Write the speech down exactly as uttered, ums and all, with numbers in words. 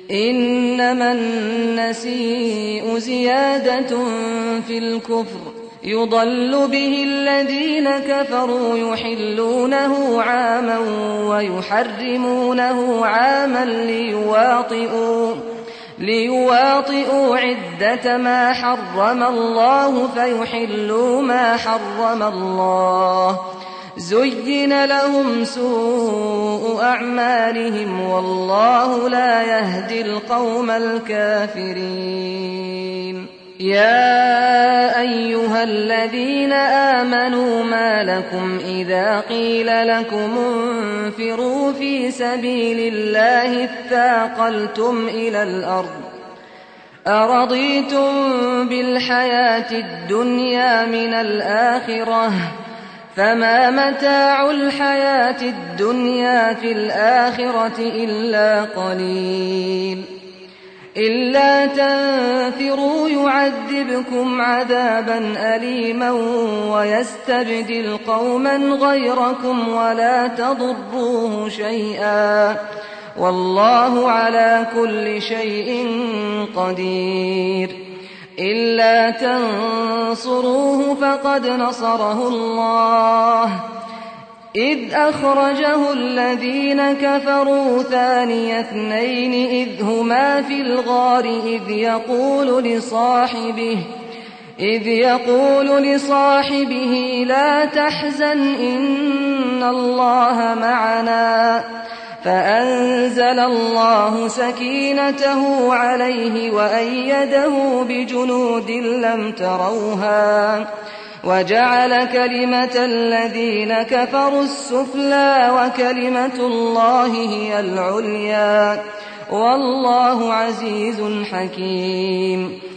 إنما النسيء زيادة في الكفر يضل به الذين كفروا يحلونه عاما ويحرمونه عاما ليواطئوا, ليواطئوا عدة ما حرم الله فيحلوا ما حرم الله. زين لهم سوء أعمالهم والله لا يهدي القوم الكافرين. يا أيها الذين آمنوا ما لكم إذا قيل لكم انفروا في سبيل الله اثاقلتم إلى الأرض أرضيتم بالحياة الدنيا من الآخرة فما متاع الحياة الدنيا في الآخرة إلا قليل. إلا تنفروا يعذبكم عذابا أليما ويستبدل قوما غيركم ولا تضروه شيئا والله على كل شيء قدير. إلا تنصروه فقد نصره الله إذ أخرجه الذين كفروا ثاني اثنين إذ هما في الغار إذ يقول لصاحبه إذ يقول لصاحبه لا تحزن إن الله معنا فأنزل الله سكينته عليه وأيده بجنود لم تروها وجعل كلمة الذين كفروا السفلى وكلمة الله هي العليا والله عزيز حكيم.